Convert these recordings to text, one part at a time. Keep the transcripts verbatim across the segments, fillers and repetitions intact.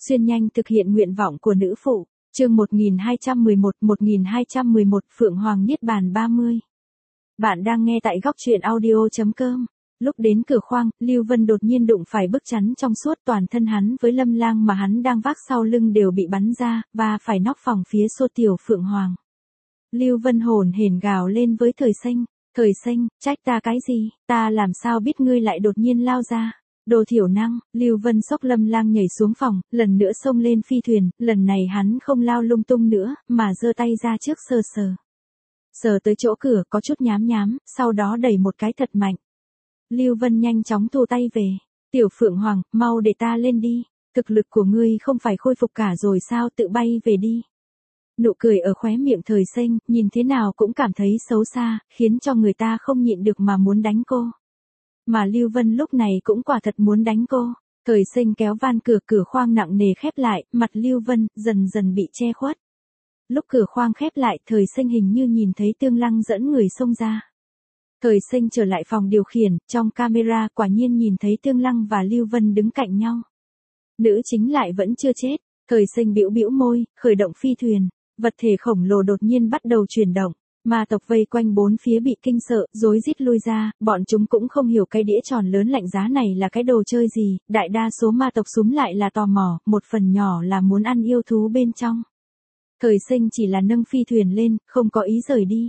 Xuyên nhanh thực hiện nguyện vọng của nữ phụ. Chương một nghìn hai trăm mười một, một nghìn hai trăm mười một Phượng Hoàng Niết Bàn ba mươi. Bạn đang nghe tại góc truyện audio chấm com. Lúc đến cửa khoang, Lưu Vân đột nhiên đụng phải bức chắn trong suốt, toàn thân hắn với Lâm Lang mà hắn đang vác sau lưng đều bị bắn ra, và phải nóc phòng phía xô tiểu Phượng Hoàng. Lưu Vân hồn hển gào lên với Thời Xanh, Thời Xanh, trách ta cái gì, ta làm sao biết ngươi lại đột nhiên lao ra. Đồ thiểu năng. Lưu Vân xốc Lâm Lang nhảy xuống phòng, lần nữa xông lên phi thuyền, lần này hắn không lao lung tung nữa, mà giơ tay ra trước sờ sờ. Sờ tới chỗ cửa có chút nhám nhám, sau đó đẩy một cái thật mạnh. Lưu Vân nhanh chóng thu tay về. Tiểu Phượng Hoàng, mau để ta lên đi. Thực lực của ngươi không phải khôi phục cả rồi sao, tự bay về đi. Nụ cười ở khóe miệng Thời Xanh, nhìn thế nào cũng cảm thấy xấu xa, khiến cho người ta không nhịn được mà muốn đánh cô. Mà Lưu Vân lúc này cũng quả thật muốn đánh cô. Thời Xanh kéo van cửa, cửa khoang nặng nề khép lại, mặt Lưu Vân dần dần bị che khuất. Lúc cửa khoang khép lại, Thời Xanh hình như nhìn thấy Tương Lăng dẫn người xông ra. Thời Xanh trở lại phòng điều khiển, trong camera quả nhiên nhìn thấy Tương Lăng và Lưu Vân đứng cạnh nhau. Nữ chính lại vẫn chưa chết. Thời Xanh bĩu bĩu môi, khởi động phi thuyền, vật thể khổng lồ đột nhiên bắt đầu chuyển động. Ma tộc vây quanh bốn phía bị kinh sợ, rối rít lui ra, bọn chúng cũng không hiểu cái đĩa tròn lớn lạnh giá này là cái đồ chơi gì, đại đa số ma tộc súm lại là tò mò, một phần nhỏ là muốn ăn yêu thú bên trong. Thời Xanh chỉ là nâng phi thuyền lên, không có ý rời đi.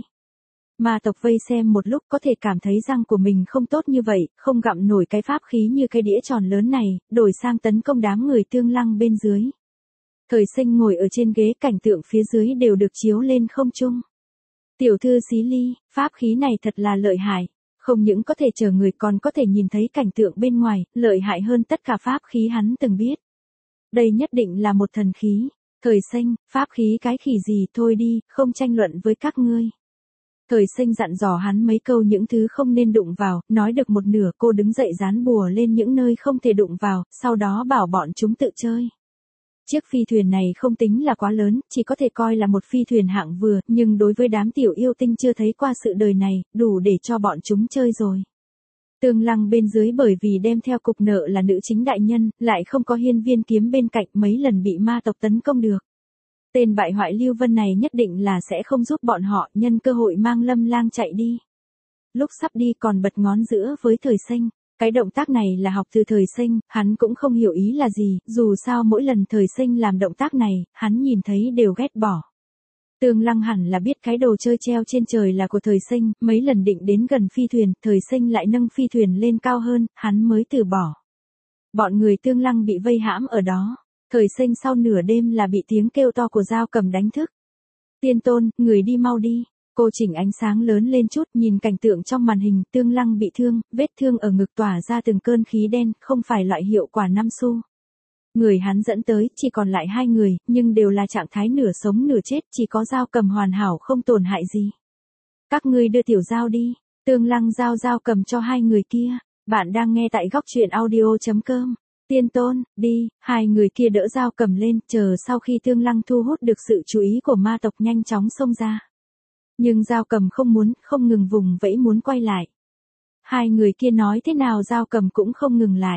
Ma tộc vây xem một lúc có thể cảm thấy răng của mình không tốt như vậy, không gặm nổi cái pháp khí như cái đĩa tròn lớn này, đổi sang tấn công đám người Tương Lăng bên dưới. Thời Xanh ngồi ở trên ghế, cảnh tượng phía dưới đều được chiếu lên không trung. Tiểu thư Xí Ly, pháp khí này thật là lợi hại, không những có thể chở người còn có thể nhìn thấy cảnh tượng bên ngoài, lợi hại hơn tất cả pháp khí hắn từng biết. Đây nhất định là một thần khí. Thời Xanh, pháp khí cái khỉ gì, thôi đi, không tranh luận với các ngươi. Thời Xanh dặn dò hắn mấy câu những thứ không nên đụng vào, nói được một nửa cô đứng dậy dán bùa lên những nơi không thể đụng vào, sau đó bảo bọn chúng tự chơi. Chiếc phi thuyền này không tính là quá lớn, chỉ có thể coi là một phi thuyền hạng vừa, nhưng đối với đám tiểu yêu tinh chưa thấy qua sự đời này, đủ để cho bọn chúng chơi rồi. Tương Lăng bên dưới bởi vì đem theo cục nợ là nữ chính đại nhân, lại không có hiên viên kiếm bên cạnh, mấy lần bị ma tộc tấn công được. Tên bại hoại Lưu Vân này nhất định là sẽ không giúp bọn họ, nhân cơ hội mang Lâm Lang chạy đi. Lúc sắp đi còn bật ngón giữa với Thời Xanh. Cái động tác này là học từ Thời Xanh, hắn cũng không hiểu ý là gì, dù sao mỗi lần Thời Xanh làm động tác này, hắn nhìn thấy đều ghét bỏ. Tương Lăng hẳn là biết cái đồ chơi treo trên trời là của Thời Xanh, mấy lần định đến gần phi thuyền, Thời Xanh lại nâng phi thuyền lên cao hơn, hắn mới từ bỏ. Bọn người Tương Lăng bị vây hãm ở đó. Thời Xanh sau nửa đêm là bị tiếng kêu to của Dao Cầm đánh thức. Tiên Tôn, người đi mau đi. Cô chỉnh ánh sáng lớn lên chút, nhìn cảnh tượng trong màn hình, Tương Lăng bị thương, vết thương ở ngực tỏa ra từng cơn khí đen, không phải loại hiệu quả năm xu. Người hắn dẫn tới, chỉ còn lại hai người, nhưng đều là trạng thái nửa sống nửa chết, chỉ có Dao Cầm hoàn hảo không tổn hại gì. Các ngươi đưa Tiểu Dao đi. Tương Lăng giao Dao Cầm cho hai người kia. Bạn đang nghe tại góc truyện audio chấm com. Tiên Tôn, đi. Hai người kia đỡ Dao Cầm lên, chờ sau khi Tương Lăng thu hút được sự chú ý của ma tộc nhanh chóng xông ra. Nhưng Dao Cầm không muốn, không ngừng vùng vẫy muốn quay lại. Hai người kia nói thế nào Dao Cầm cũng không ngừng lại.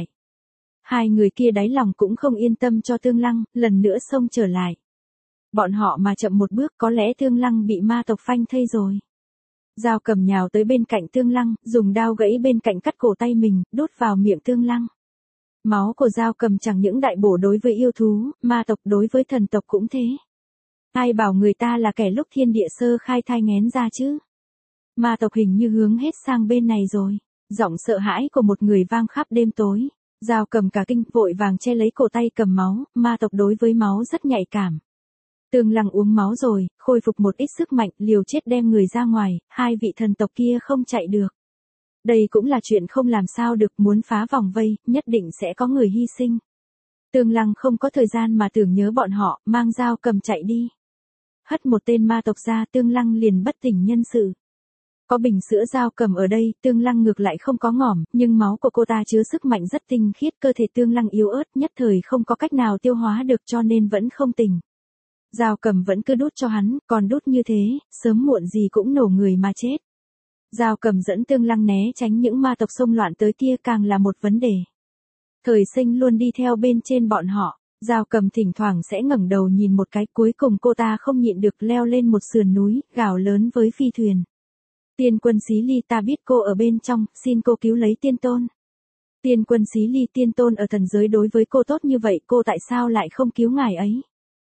Hai người kia đáy lòng cũng không yên tâm cho Tương Lăng, lần nữa xông trở lại. Bọn họ mà chậm một bước có lẽ Tương Lăng bị ma tộc phanh thây rồi. Dao Cầm nhào tới bên cạnh Tương Lăng, dùng đao gãy bên cạnh cắt cổ tay mình, đút vào miệng Tương Lăng. Máu của Dao Cầm chẳng những đại bổ đối với yêu thú, ma tộc đối với thần tộc cũng thế. Ai bảo người ta là kẻ lúc thiên địa sơ khai thai nghén ra chứ? Ma tộc hình như hướng hết sang bên này rồi. Giọng sợ hãi của một người vang khắp đêm tối. Dao Cầm cả kinh, vội vàng che lấy cổ tay cầm máu, ma tộc đối với máu rất nhạy cảm. Tương Lăng uống máu rồi, khôi phục một ít sức mạnh, liều chết đem người ra ngoài, hai vị thần tộc kia không chạy được. Đây cũng là chuyện không làm sao được, muốn phá vòng vây, nhất định sẽ có người hy sinh. Tương Lăng không có thời gian mà tưởng nhớ bọn họ, mang Dao Cầm chạy đi. Hất một tên ma tộc ra, Tương Lăng liền bất tỉnh nhân sự. Có bình sữa Dao Cầm ở đây, Tương Lăng ngược lại không có ngỏm, nhưng máu của cô ta chứa sức mạnh rất tinh khiết, cơ thể Tương Lăng yếu ớt, nhất thời không có cách nào tiêu hóa được cho nên vẫn không tỉnh. Dao Cầm vẫn cứ đút cho hắn, còn đút như thế, sớm muộn gì cũng nổ người mà chết. Dao Cầm dẫn Tương Lăng né tránh những ma tộc xông loạn tới kia càng là một vấn đề. Thời Xanh luôn đi theo bên trên bọn họ. Giao Cầm thỉnh thoảng sẽ ngẩng đầu nhìn một cái, cuối cùng cô ta không nhịn được leo lên một sườn núi, gào lớn với phi thuyền. Tiên quân Xí Ly, ta biết cô ở bên trong, xin cô cứu lấy tiên tôn. Tiên quân Xí Ly, tiên tôn ở thần giới đối với cô tốt như vậy, cô tại sao lại không cứu ngài ấy?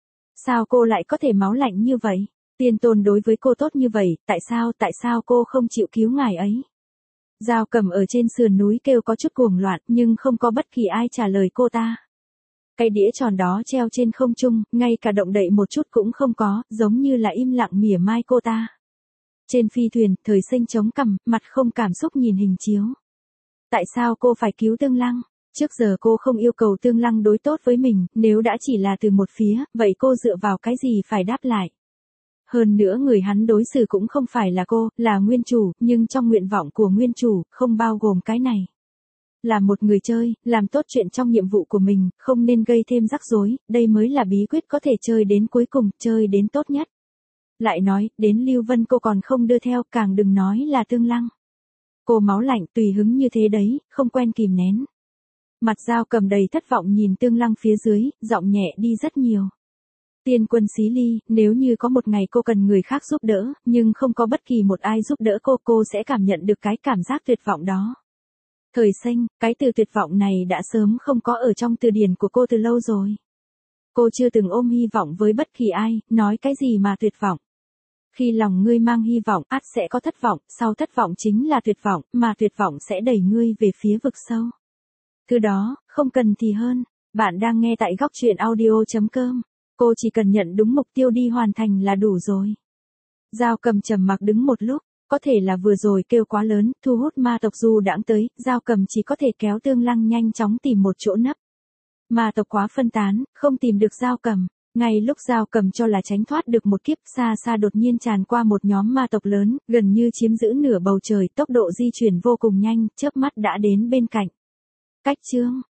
Sao cô lại có thể máu lạnh như vậy? Tiên tôn đối với cô tốt như vậy, tại sao, tại sao cô không chịu cứu ngài ấy? Giao Cầm ở trên sườn núi kêu có chút cuồng loạn, nhưng không có bất kỳ ai trả lời cô ta. Cái đĩa tròn đó treo trên không trung, ngay cả động đậy một chút cũng không có, giống như là im lặng mỉa mai cô ta. Trên phi thuyền, Thời Sinh chống cằm, mặt không cảm xúc nhìn hình chiếu. Tại sao cô phải cứu Tương Lăng? Trước giờ cô không yêu cầu Tương Lăng đối tốt với mình, nếu đã chỉ là từ một phía, vậy cô dựa vào cái gì phải đáp lại? Hơn nữa người hắn đối xử cũng không phải là cô, là nguyên chủ, nhưng trong nguyện vọng của nguyên chủ, không bao gồm cái này. Là một người chơi, làm tốt chuyện trong nhiệm vụ của mình, không nên gây thêm rắc rối, đây mới là bí quyết có thể chơi đến cuối cùng, chơi đến tốt nhất. Lại nói, đến Lưu Vân cô còn không đưa theo, càng đừng nói là Tương Lăng. Cô máu lạnh, tùy hứng như thế đấy, không quen kìm nén. Mặt Giao Cầm đầy thất vọng nhìn Tương Lăng phía dưới, giọng nhẹ đi rất nhiều. Tiên quân Xí Ly, nếu như có một ngày cô cần người khác giúp đỡ, nhưng không có bất kỳ một ai giúp đỡ cô, cô sẽ cảm nhận được cái cảm giác tuyệt vọng đó. Thời Sinh, cái từ tuyệt vọng này đã sớm không có ở trong từ điển của cô từ lâu rồi. Cô chưa từng ôm hy vọng với bất kỳ ai, nói cái gì mà tuyệt vọng. Khi lòng ngươi mang hy vọng, ắt sẽ có thất vọng, sau thất vọng chính là tuyệt vọng, mà tuyệt vọng sẽ đẩy ngươi về phía vực sâu. Thứ đó, không cần thì hơn. Bạn đang nghe tại góc truyện audio chấm com. Cô chỉ cần nhận đúng mục tiêu đi hoàn thành là đủ rồi. Giao Cầm trầm mặc đứng một lúc, có thể là vừa rồi kêu quá lớn, thu hút ma tộc du đãng tới, Giao Cầm chỉ có thể kéo Tương Lăng nhanh chóng tìm một chỗ nấp. Ma tộc quá phân tán, không tìm được Giao Cầm. Ngay lúc Giao Cầm cho là tránh thoát được một kiếp, xa xa đột nhiên tràn qua một nhóm ma tộc lớn, gần như chiếm giữ nửa bầu trời, tốc độ di chuyển vô cùng nhanh, chớp mắt đã đến bên cạnh. Cách chương,